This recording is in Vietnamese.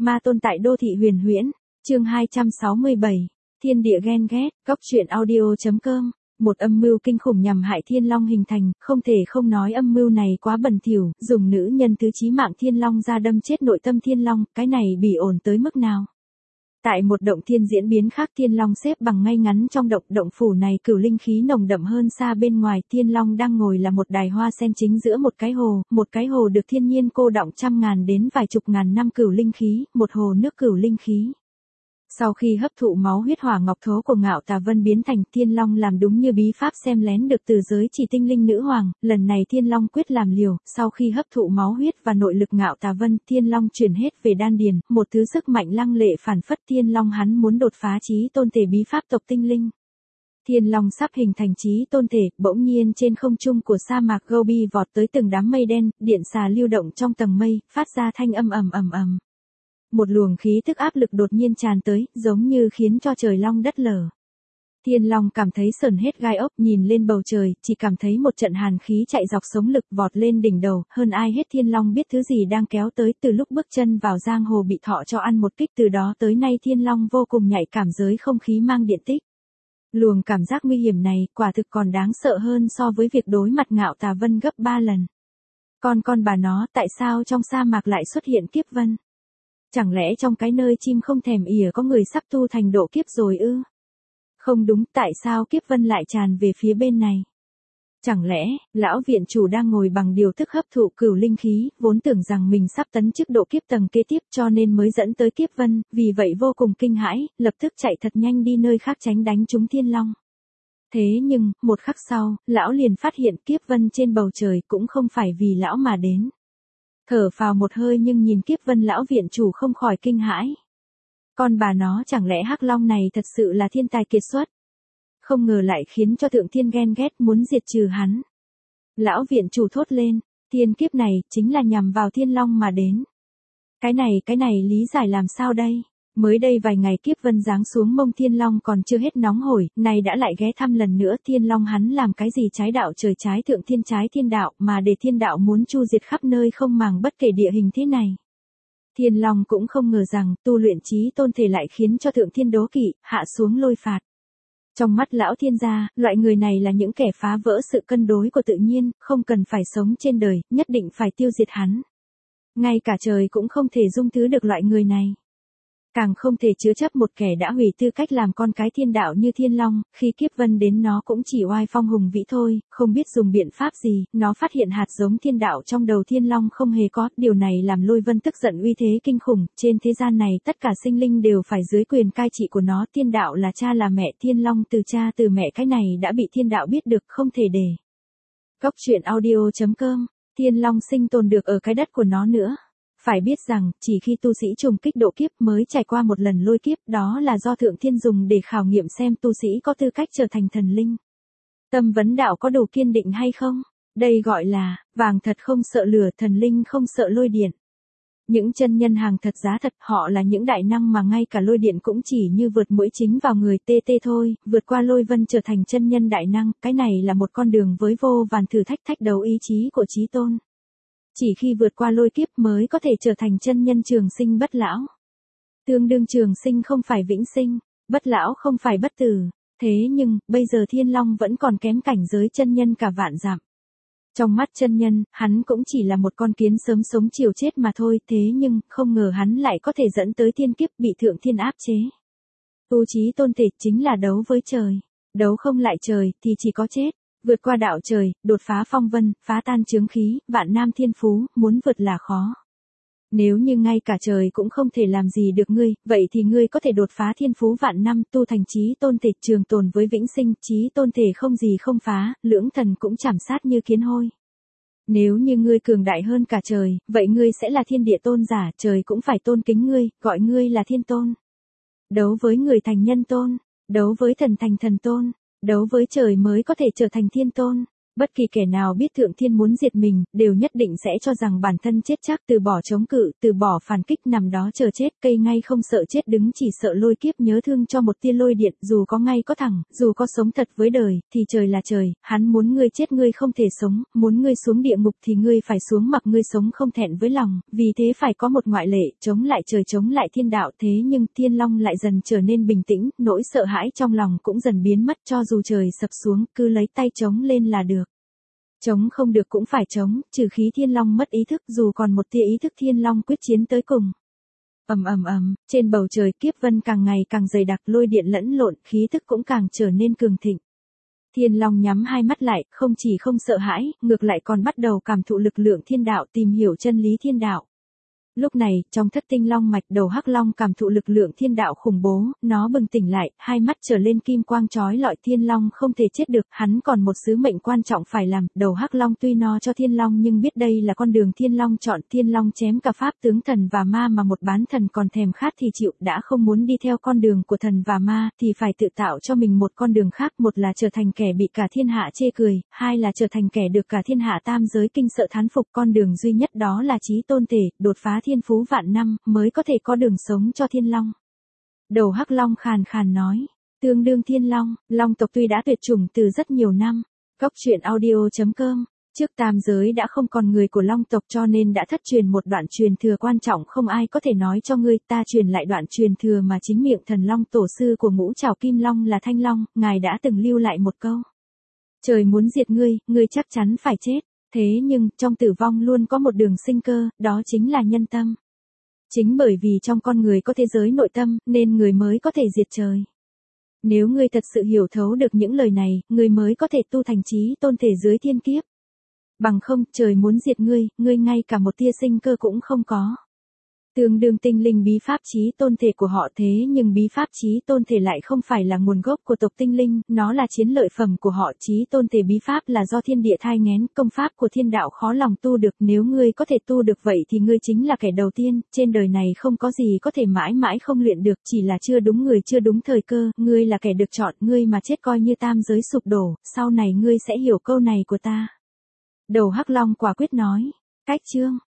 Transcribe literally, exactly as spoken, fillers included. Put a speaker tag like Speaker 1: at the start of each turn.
Speaker 1: Ma tôn tại đô thị huyền huyễn, chương hai trăm sáu mươi bảy, thiên địa ghen ghét, góc truyện audio.com. Một âm mưu kinh khủng nhằm hại Thiên Long hình thành, không thể không nói âm mưu này quá bẩn thỉu, dùng nữ nhân tứ chí mạng Thiên Long ra đâm chết nội tâm Thiên Long, cái này bỉ ổn tới mức nào. Tại một động thiên diễn biến khác, Thiên Long xếp bằng ngay ngắn trong động, động phủ này cửu linh khí nồng đậm hơn xa bên ngoài. Thiên Long đang ngồi là một đài hoa sen chính giữa một cái hồ, một cái hồ được thiên nhiên cô đọng trăm ngàn đến vài chục ngàn năm cửu linh khí, một hồ nước cửu linh khí. Sau khi hấp thụ máu huyết hỏa ngọc thố của Ngạo Tà Vân biến thành, Thiên Long làm đúng như bí pháp xem lén được từ giới chỉ tinh linh nữ hoàng, lần này Thiên Long quyết làm liều, sau khi hấp thụ máu huyết và nội lực Ngạo Tà Vân, Thiên Long chuyển hết về đan điền, một thứ sức mạnh lăng lệ phản phất. Thiên Long hắn muốn đột phá chí tôn thể bí pháp tộc tinh linh. Thiên Long sắp hình thành chí tôn thể, bỗng nhiên trên không trung của sa mạc Gobi vọt tới từng đám mây đen, điện xà lưu động trong tầng mây, phát ra thanh âm ầm ầm ầm. Một luồng khí tức áp lực đột nhiên tràn tới, giống như khiến cho trời long đất lở. Thiên Long cảm thấy sởn hết gai ốc, nhìn lên bầu trời, chỉ cảm thấy một trận hàn khí chạy dọc sống lực vọt lên đỉnh đầu, hơn ai hết Thiên Long biết thứ gì đang kéo tới. Từ lúc bước chân vào giang hồ bị thọ cho ăn một kích, từ đó tới nay Thiên Long vô cùng nhạy cảm giới không khí mang điện tích. Luồng cảm giác nguy hiểm này, quả thực còn đáng sợ hơn so với việc đối mặt Ngạo Tà Vân gấp ba lần. Con con bà nó, tại sao trong sa mạc lại xuất hiện kiếp vân? Chẳng lẽ trong cái nơi chim không thèm ỉa có người sắp tu thành độ kiếp rồi ư? Không đúng, tại sao kiếp vân lại tràn về phía bên này? Chẳng lẽ, lão viện chủ đang ngồi bằng điều thức hấp thụ cửu linh khí, vốn tưởng rằng mình sắp tấn chức độ kiếp tầng kế tiếp cho nên mới dẫn tới kiếp vân, vì vậy vô cùng kinh hãi, lập tức chạy thật nhanh đi nơi khác tránh đánh trúng Thiên Long. Thế nhưng, một khắc sau, lão liền phát hiện kiếp vân trên bầu trời cũng không phải vì lão mà đến. Thở phào một hơi nhưng nhìn kiếp vân, lão viện chủ không khỏi kinh hãi. Con bà nó, chẳng lẽ Hắc Long này thật sự là thiên tài kiệt xuất? Không ngờ lại khiến cho thượng thiên ghen ghét muốn diệt trừ hắn. Lão viện chủ thốt lên, thiên kiếp này chính là nhằm vào Thiên Long mà đến. Cái này, cái này lý giải làm sao đây? Mới đây vài ngày kiếp vân giáng xuống mông Thiên Long còn chưa hết nóng hổi, nay đã lại ghé thăm lần nữa. Thiên Long hắn làm cái gì trái đạo trời trái thượng thiên trái thiên đạo mà để thiên đạo muốn chu diệt khắp nơi không màng bất kể địa hình thế này. Thiên Long cũng không ngờ rằng tu luyện chí tôn thể lại khiến cho thượng thiên đố kỵ, hạ xuống lôi phạt. Trong mắt lão thiên gia, loại người này là những kẻ phá vỡ sự cân đối của tự nhiên, không cần phải sống trên đời, nhất định phải tiêu diệt hắn. Ngay cả trời cũng không thể dung thứ được loại người này. Càng không thể chứa chấp một kẻ đã hủy tư cách làm con cái thiên đạo như Thiên Long, khi kiếp vân đến nó cũng chỉ oai phong hùng vĩ thôi, không biết dùng biện pháp gì, nó phát hiện hạt giống thiên đạo trong đầu Thiên Long không hề có, điều này làm Lôi Vân tức giận uy thế kinh khủng, trên thế gian này tất cả sinh linh đều phải dưới quyền cai trị của nó, thiên đạo là cha là mẹ, Thiên Long từ cha từ mẹ, cái này đã bị thiên đạo biết được, không thể để. Góc truyện audio.com, Thiên Long sinh tồn được ở cái đất của nó nữa. Phải biết rằng, chỉ khi tu sĩ trùng kích độ kiếp mới trải qua một lần lôi kiếp, đó là do thượng thiên dùng để khảo nghiệm xem tu sĩ có tư cách trở thành thần linh. Tâm vấn đạo có đủ kiên định hay không? Đây gọi là, vàng thật không sợ lửa, thần linh không sợ lôi điện. Những chân nhân hàng thật giá thật, họ là những đại năng mà ngay cả lôi điện cũng chỉ như vượt mũi chính vào người tê tê thôi, vượt qua lôi vân trở thành chân nhân đại năng, cái này là một con đường với vô vàn thử thách thách đấu ý chí của chí tôn. Chỉ khi vượt qua lôi kiếp mới có thể trở thành chân nhân trường sinh bất lão. Tương đương trường sinh không phải vĩnh sinh, bất lão không phải bất tử. Thế nhưng, bây giờ Thiên Long vẫn còn kém cảnh giới chân nhân cả vạn dặm. Trong mắt chân nhân, hắn cũng chỉ là một con kiến sớm sống chiều chết mà thôi. Thế nhưng, không ngờ hắn lại có thể dẫn tới thiên kiếp, bị thượng thiên áp chế. Tu chí tôn thể chính là đấu với trời. Đấu không lại trời, thì chỉ có chết. Vượt qua đạo trời, đột phá phong vân, phá tan chướng khí, vạn nam thiên phú, muốn vượt là khó. Nếu như ngay cả trời cũng không thể làm gì được ngươi, vậy thì ngươi có thể đột phá thiên phú vạn năm, tu thành chí tôn thể, trường tồn với vĩnh sinh, chí tôn thể không gì không phá, lưỡng thần cũng chảm sát như kiến hôi. Nếu như ngươi cường đại hơn cả trời, vậy ngươi sẽ là thiên địa tôn giả, trời cũng phải tôn kính ngươi, gọi ngươi là thiên tôn. Đấu với người thành nhân tôn, đấu với thần thành thần tôn. Đấu với trời mới có thể trở thành thiên tôn. Bất kỳ kẻ nào biết Thượng Thiên muốn diệt mình, đều nhất định sẽ cho rằng bản thân chết chắc, từ bỏ chống cự, từ bỏ phản kích, nằm đó chờ chết, cây ngay không sợ chết đứng chỉ sợ lôi kiếp nhớ thương cho một tia lôi điện, dù có ngay có thẳng, dù có sống thật với đời, thì trời là trời, hắn muốn ngươi chết ngươi không thể sống, muốn ngươi xuống địa ngục thì ngươi phải xuống, mặc ngươi sống không thẹn với lòng, vì thế phải có một ngoại lệ, chống lại trời chống lại thiên đạo. Thế nhưng Thiên Long lại dần trở nên bình tĩnh, nỗi sợ hãi trong lòng cũng dần biến mất, cho dù trời sập xuống, cứ lấy tay chống lên là được. Chống không được cũng phải chống, trừ khí Thiên Long mất ý thức, dù còn một tia ý thức Thiên Long quyết chiến tới cùng. Ầm ầm ầm, trên bầu trời kiếp vân càng ngày càng dày đặc, lôi điện lẫn lộn, khí tức cũng càng trở nên cường thịnh. Thiên Long nhắm hai mắt lại, không chỉ không sợ hãi, ngược lại còn bắt đầu cảm thụ lực lượng thiên đạo, tìm hiểu chân lý thiên đạo. Lúc này, trong thất tinh long mạch, đầu hắc long cảm thụ lực lượng thiên đạo khủng bố, nó bừng tỉnh lại, hai mắt trở lên kim quang chói lọi. Thiên Long không thể chết được, hắn còn một sứ mệnh quan trọng phải làm. Đầu hắc long tuy no cho Thiên Long nhưng biết đây là con đường Thiên Long chọn. Thiên Long chém cả pháp tướng thần và ma mà một bán thần còn thèm khát thì chịu, đã không muốn đi theo con đường của thần và ma, thì phải tự tạo cho mình một con đường khác, một là trở thành kẻ bị cả thiên hạ chê cười, hai là trở thành kẻ được cả thiên hạ tam giới kinh sợ thán phục. Con đường duy nhất đó là chí tôn thể, đột phá thiên phú vạn năm, mới có thể có đường sống cho Thiên Long. Đầu hắc long khàn khàn nói, tương đương Thiên Long, long tộc tuy đã tuyệt chủng từ rất nhiều năm. Góc truyện audio chấm com, trước tam giới đã không còn người của long tộc cho nên đã thất truyền một đoạn truyền thừa quan trọng không ai có thể nói cho ngươi, ta truyền lại đoạn truyền thừa mà chính miệng thần long tổ sư của ngũ trảo kim long là Thanh Long, ngài đã từng lưu lại một câu. Trời muốn diệt ngươi, ngươi chắc chắn phải chết. Thế nhưng, trong tử vong luôn có một đường sinh cơ, đó chính là nhân tâm. Chính bởi vì trong con người có thế giới nội tâm, nên người mới có thể diệt trời. Nếu ngươi thật sự hiểu thấu được những lời này, ngươi mới có thể tu thành chí tôn thể dưới thiên kiếp. Bằng không, trời muốn diệt ngươi, ngươi ngay cả một tia sinh cơ cũng không có. Tương đương tinh linh bí pháp chí tôn thể của họ, thế nhưng bí pháp chí tôn thể lại không phải là nguồn gốc của tộc tinh linh, nó là chiến lợi phẩm của họ. Chí tôn thể bí pháp là do thiên địa thai nghén, công pháp của thiên đạo khó lòng tu được, nếu ngươi có thể tu được vậy thì ngươi chính là kẻ đầu tiên, trên đời này không có gì có thể mãi mãi không luyện được, chỉ là chưa đúng người chưa đúng thời cơ, ngươi là kẻ được chọn, ngươi mà chết coi như tam giới sụp đổ, sau này ngươi sẽ hiểu câu này của ta. Đầu hắc long quả quyết nói, cách chương.